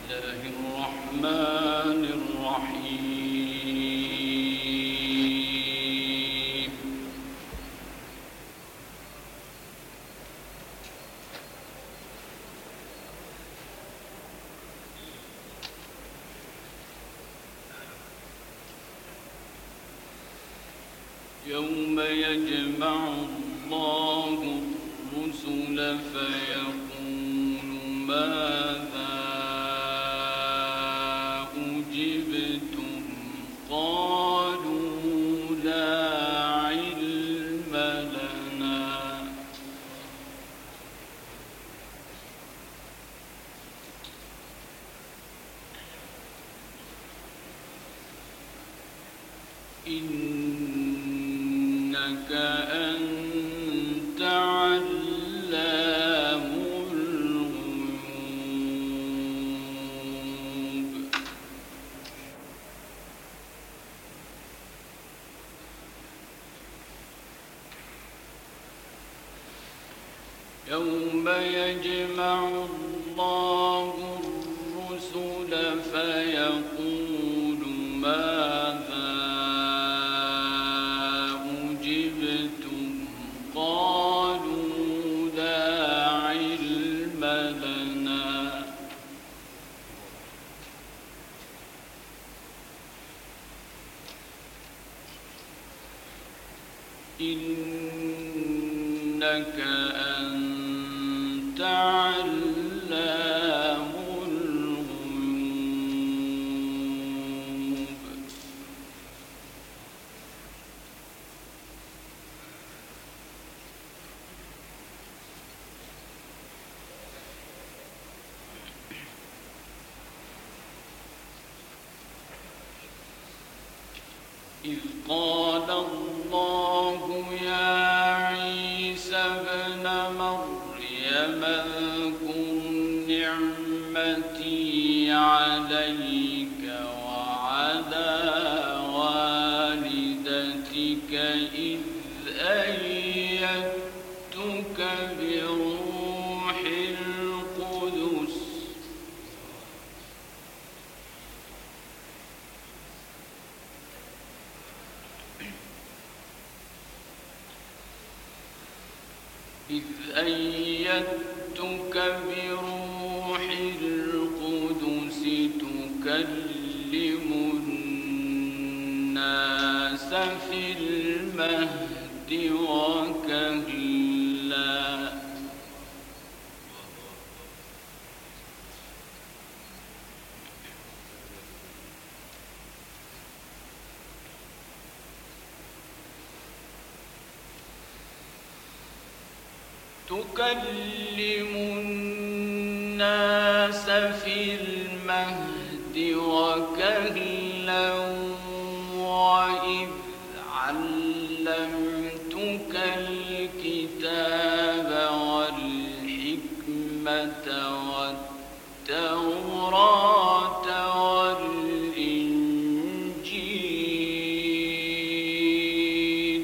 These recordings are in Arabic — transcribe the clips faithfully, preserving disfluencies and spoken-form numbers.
الله الرحمن الرحيم. يوم يجمع الله الرسل فيقول ماذا أجبتم قالوا لا علم لنا إنك أنت علام الغيوب. يوم يجمع الله الرسل فيقول ماذا أجبتم قالوا لا علم لنا إنك أنت علام الغيوب. إذ قال الله يا عيسى ابن مريم اذكر نعمتي عليك وعلى والدتك إذ أيدتك بروح القدس إذ أيدتك بروح القدس تكلم الناس في المهد وكهلا تكلم الناس في المهد وكهلا وإذ علمتك الكتاب والحكمة والتوراة والإنجيل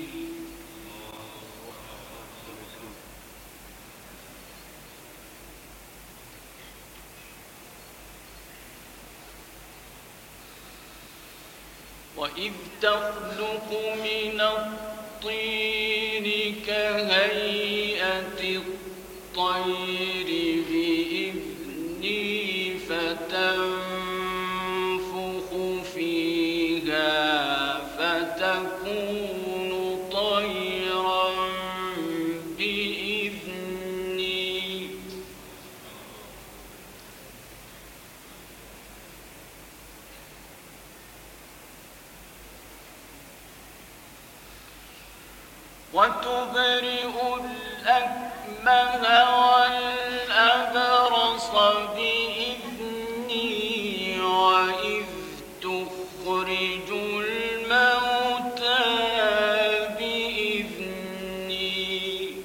وإذ تخلق من الطين كهيئة الطير بإذني فتنفخ فيها فتكون طيرا بإذني وتبرئ الأكمه والأبرص بإذني وإذ تخرج الموتى بإذني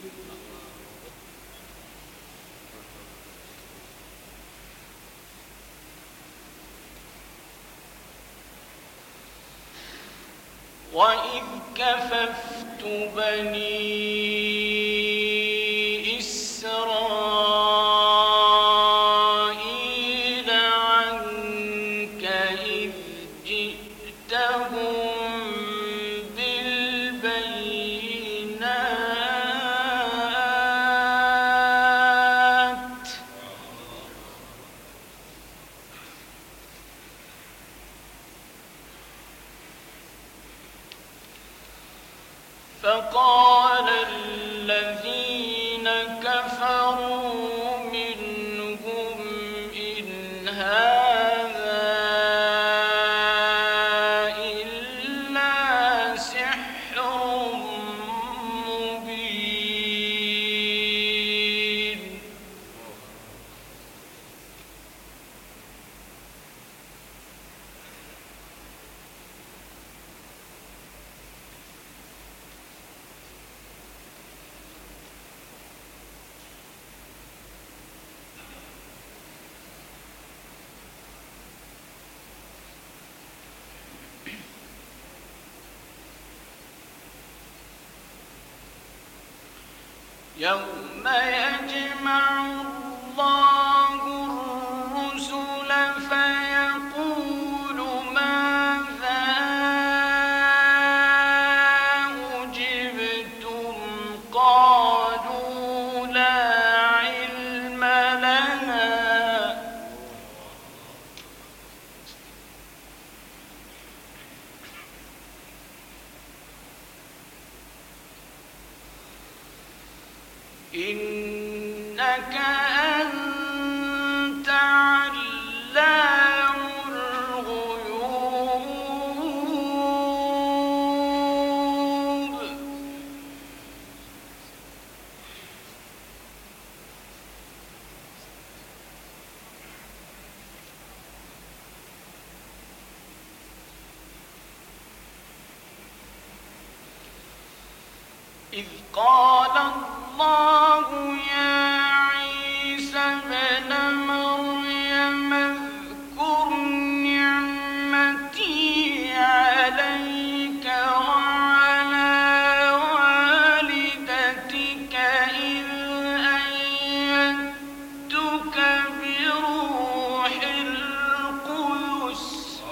وإذ كففت بني إسرائيل عنك يوم يجمع الله الرسل فيقول ماذا أجبتم قالوا لا علم لنا إنك أنت علام الغيوب إذ قال الله يا عيسى ابن مريم اذكر نعمتي عليك وعلى والدتك إذ أيدتك بروح القدس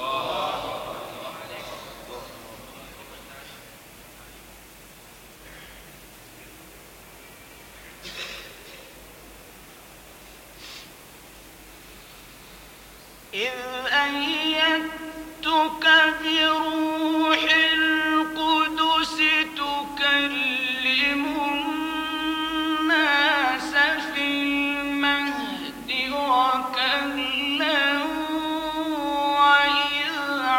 إذ أيدتك بروح القدس تكلم الناس في المهد وكهلا وإذ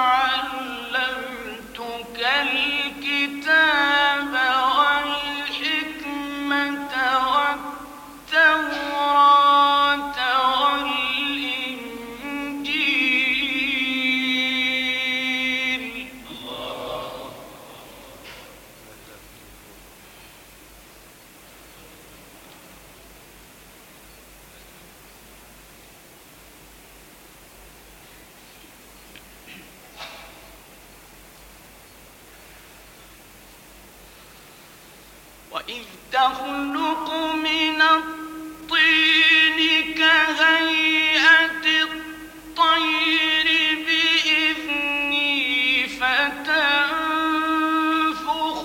علمتك الكتاب والحكمة والتوراة والإنجيل وإذ تخلق من الطين كهيئة الطير بإذني فتنفخ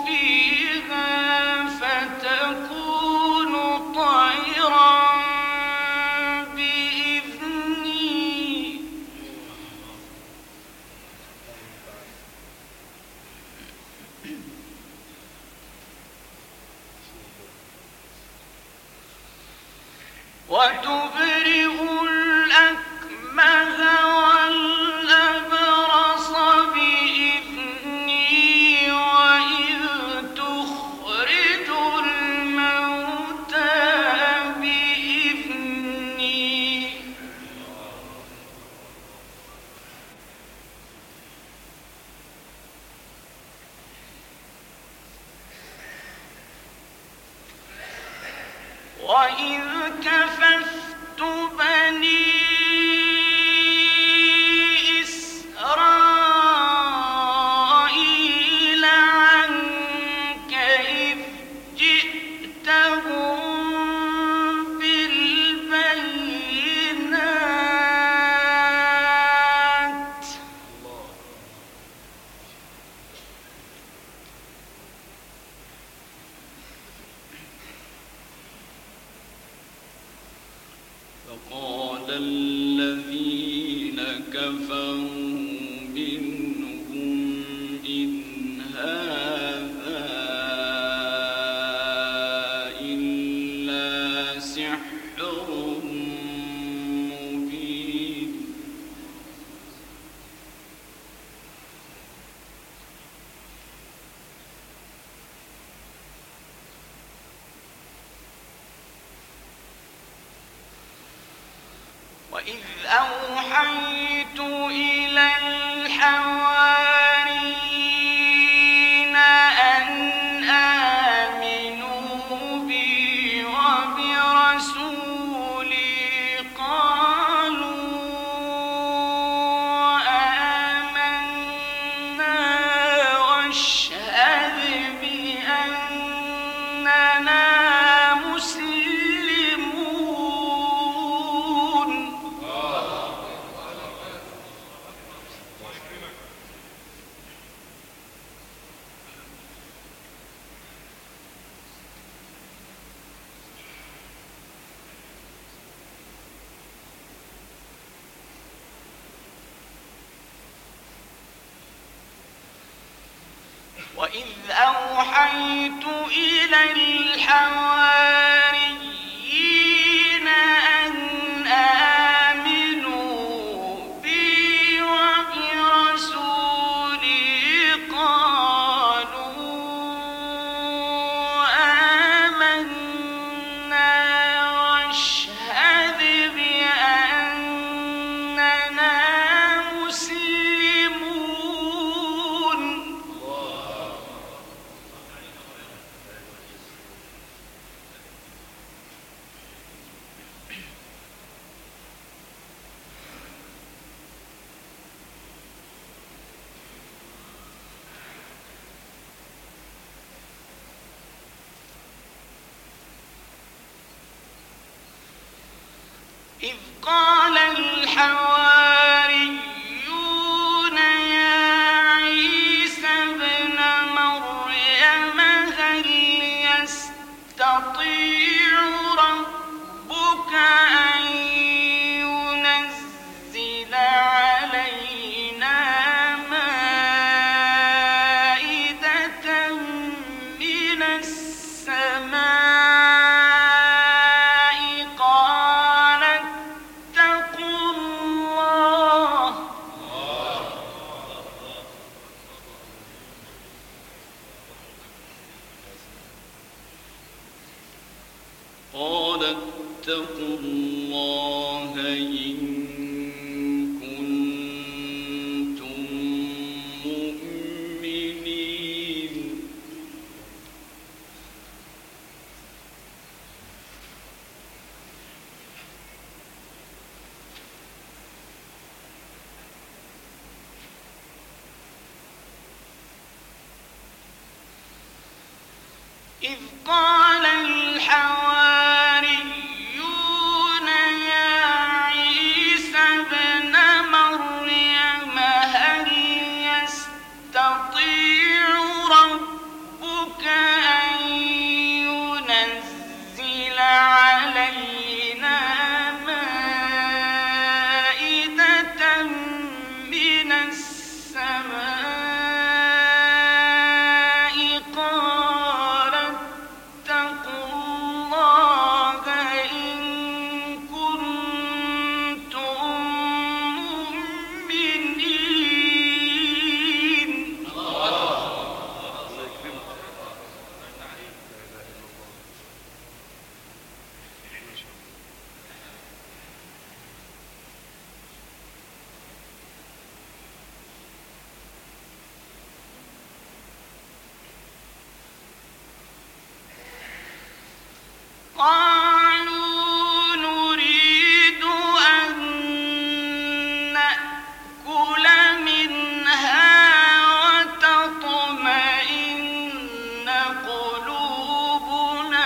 فيها فتكون طيرا بإذني وتبرئ الأكمه والأبرص بإذني وإذ تخرج الموتى بإذني وإذ كففت بني إسرائيل عنك إذ جئتهم بالبينات فقال الذين كفروا منهم إن هذا إلا سحر مبين وإذ أوحيت إلى الحواريين أن آمنوا بي وبرسولي قالوا آمنا واشهد بأننا وإذ أوحيت إلى الحواريين أن آمنوا بي وبرسولي قالوا آمنا واشهد بأننا مسلمون. إذ قال الحواريون يا عيسى ابن مريم هل يستطيع ربك أن ينزل علينا مائدة من السماء؟ قال اتقوا الله إن كنتم مؤمنين. إذ قال الحواريون يا عيسى ابن مريم هل يستطيع ربك أن ينزل علينا مائدة من السماء؟ قالوا نريد أن نأكل منها وتطمئن قلوبنا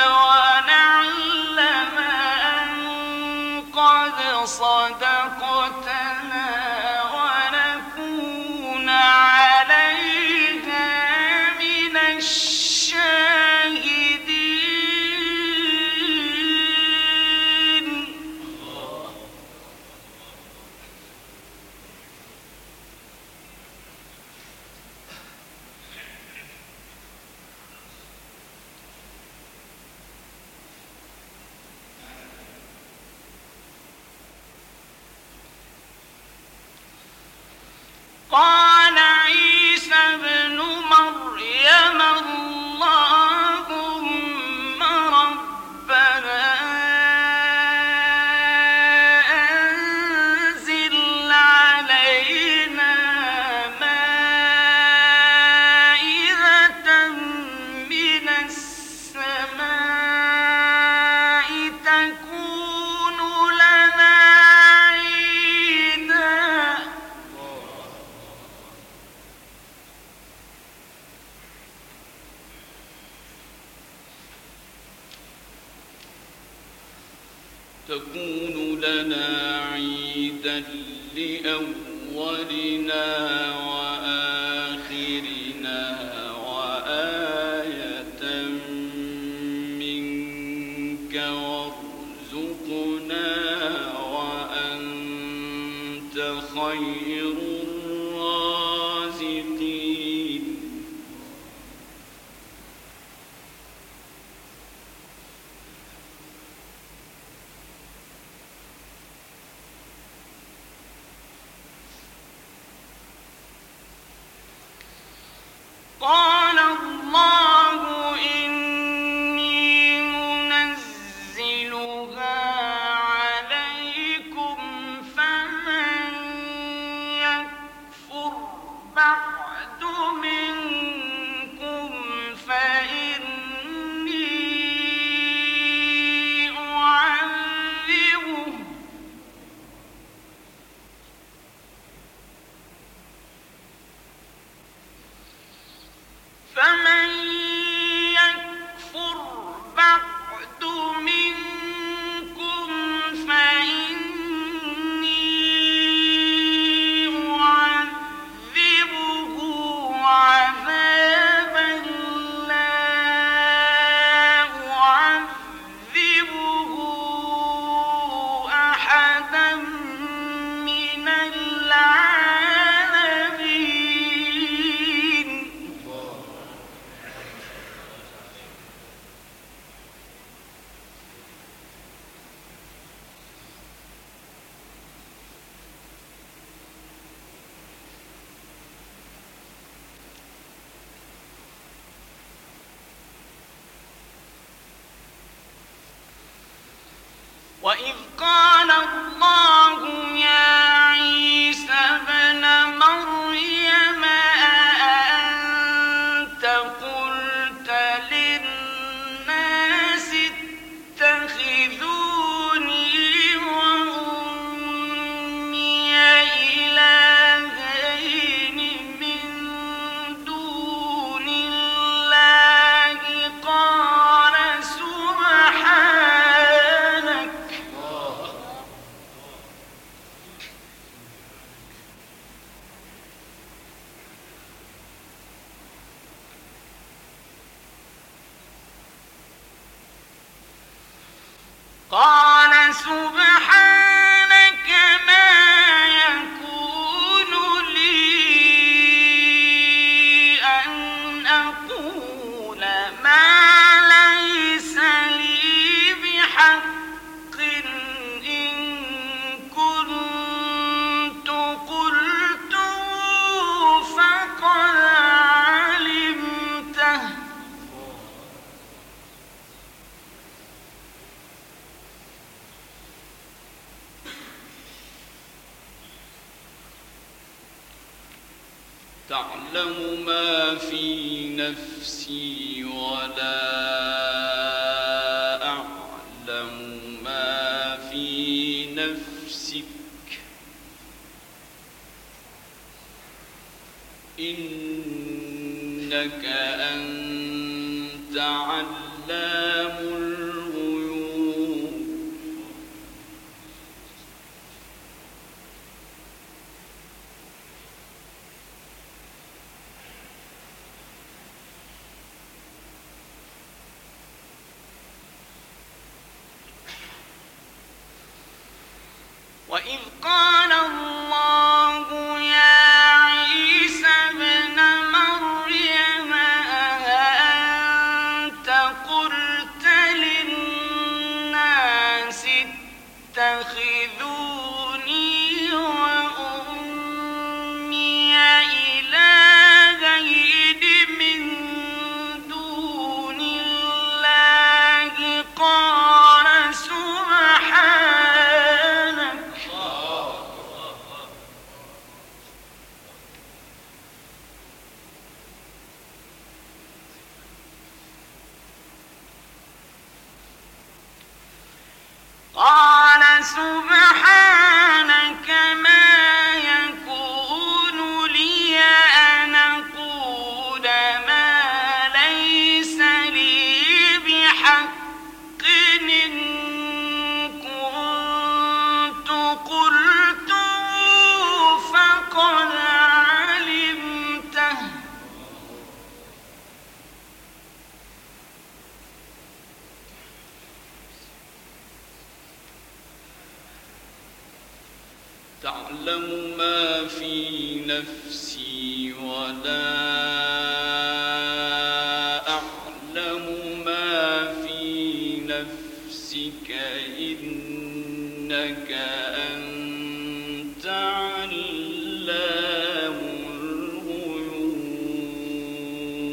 ونعلم أن قد صدقتنا ونكون عليها من الشاهدين. قال عيسى ابن مريم اللهم ربنا أنزل علينا مائدة من السماء تكون لنا عيدا. تكون لنا عيدا لأولنا وآخرنا وآية منك وارزقنا وأنت خير الرازقين. قال الله إني منزلها عليكم فمن يكفر بعد منكم فإني أعذبه فمن يكفر بعد منكم فإني أعذبه عذابا لا أعذبه أحدا من العالمين. وإذ قال الله يا عيسى ابن مريم أأنت قلت للناس اتخذوني وأمي إلهين من دون الله قال سبحانك قال سبحانك ما يكون لي أن أقول ما ليس لي بحق إن كنت قلته فقد علمته تعلم ما في نفسي ولا أعلم ما في نفسك إنك أنت علام الغيوب. وإذ قال الله يا عيسى ابن مريم أأنت قلت للناس اتخذوني وأمي إلهين من دون الله قال سبحانك قال سبحانك ما يكون لي أن أقول ما ليس لي بحق إن كنت قلته فقد علمته تعلم ما في نفسي ولا أعلم ما في نفسك إنك أنت علام الغيوب.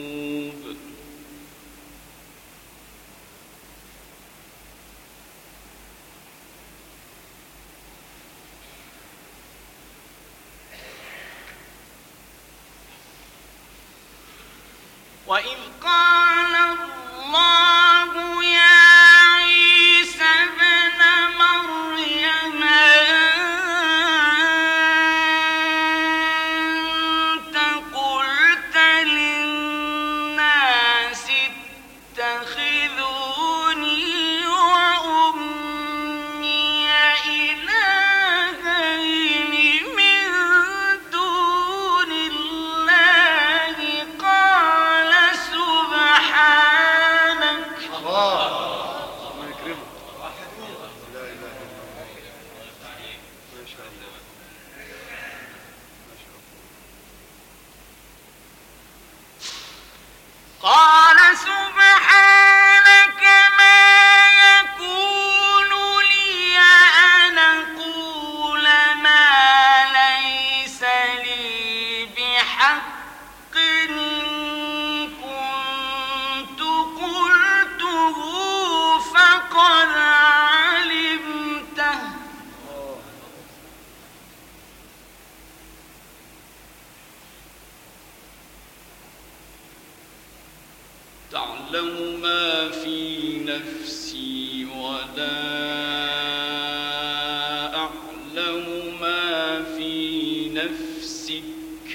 وإذ قال الله يا عيسى ابن مريم أنت قلت للناس اتخذوني وأمي إلهين من دون الله قال سبحانك الله يكرمك. لا إله إلا الله. ما شاء الله ما شاء الله. قال سبحانك ما يكون لي أن أقول ما ليس لي بحق إن كنت قلته فقد علمته تعلم ما في نفسي ولا أعلم ما في نفسك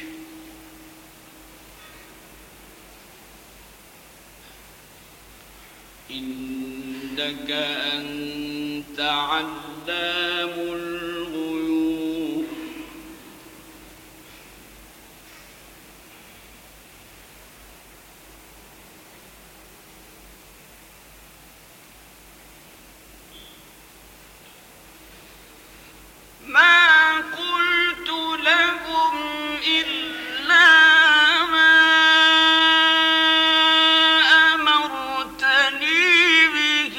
إنك أنت علام الغيوب ما قلت لهم إلا ما أمرتني به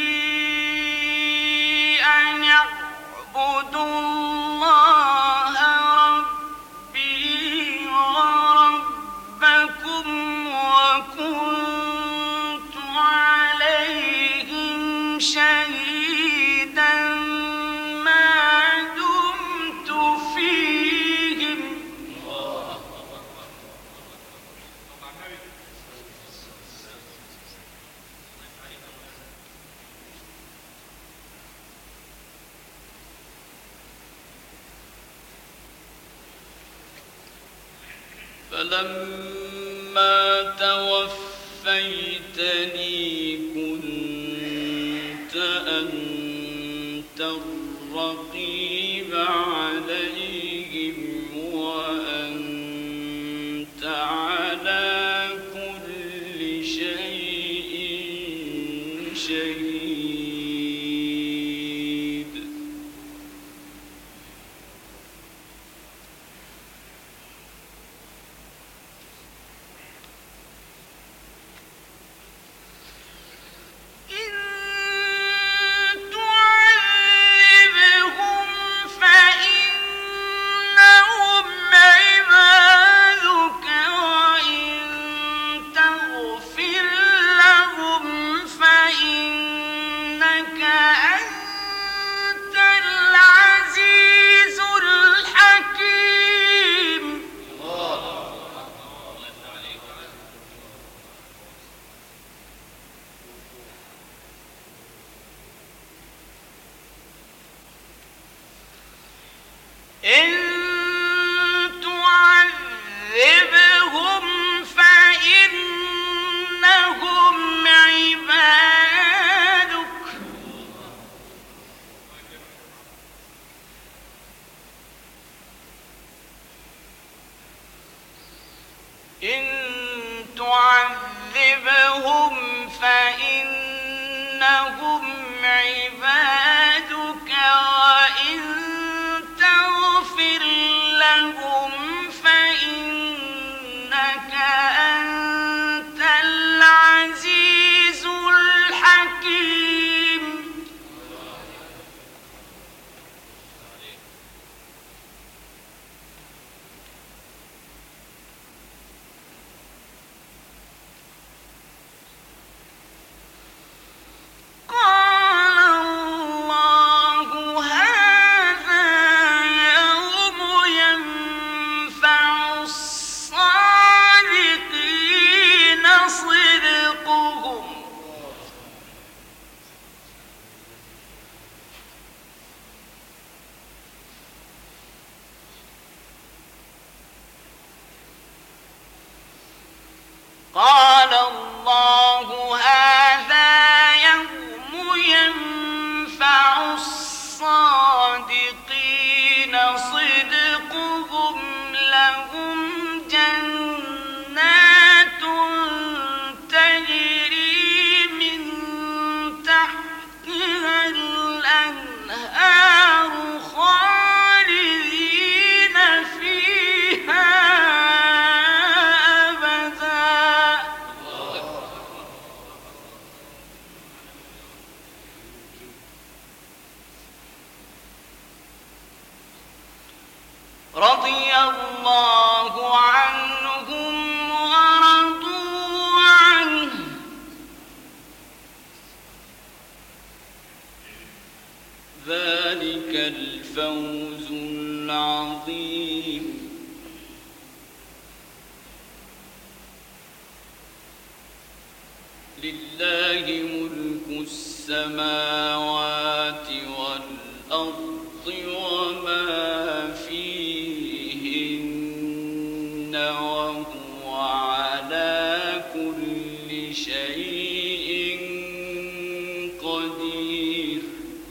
أن اعبدوا الله ربي وربكم وكنت عليهم شهيدا ما دمت فيهم فلما توفيتني كنت أنت الرقيب عليهم وأنت على كل شيء شهيد إن تعذبهم فإنهم الصادقين صدقهم لهم جنات تجري من تحتها الأنهار خالدين فيها أبدا. رضي الله عنهم ورضوا عنه ذلك الفوز العظيم. لله ملك السماوات والأرض وما فيهن وهو على كل شيء قدير.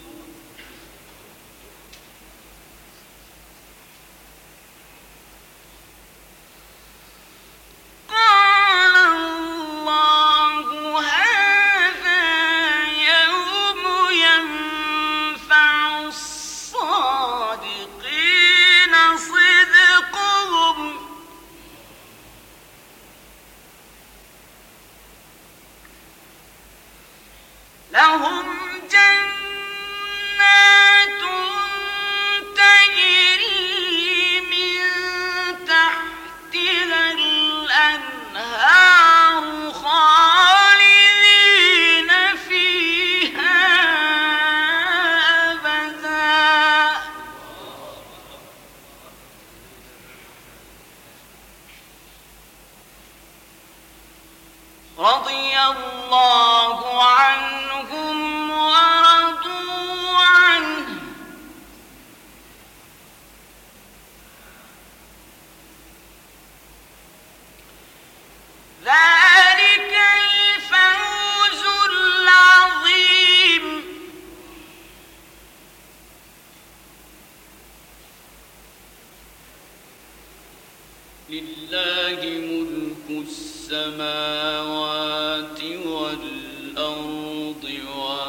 قال الله هذا يوم ينفع الصادقين صدقهم لهم جنات تجري من تحتها الأنهار خالدين فيها أبدا. رضي الله عنهم ورضوا عنه ذلك الفوز العظيم. لله ملك السماوات والأرض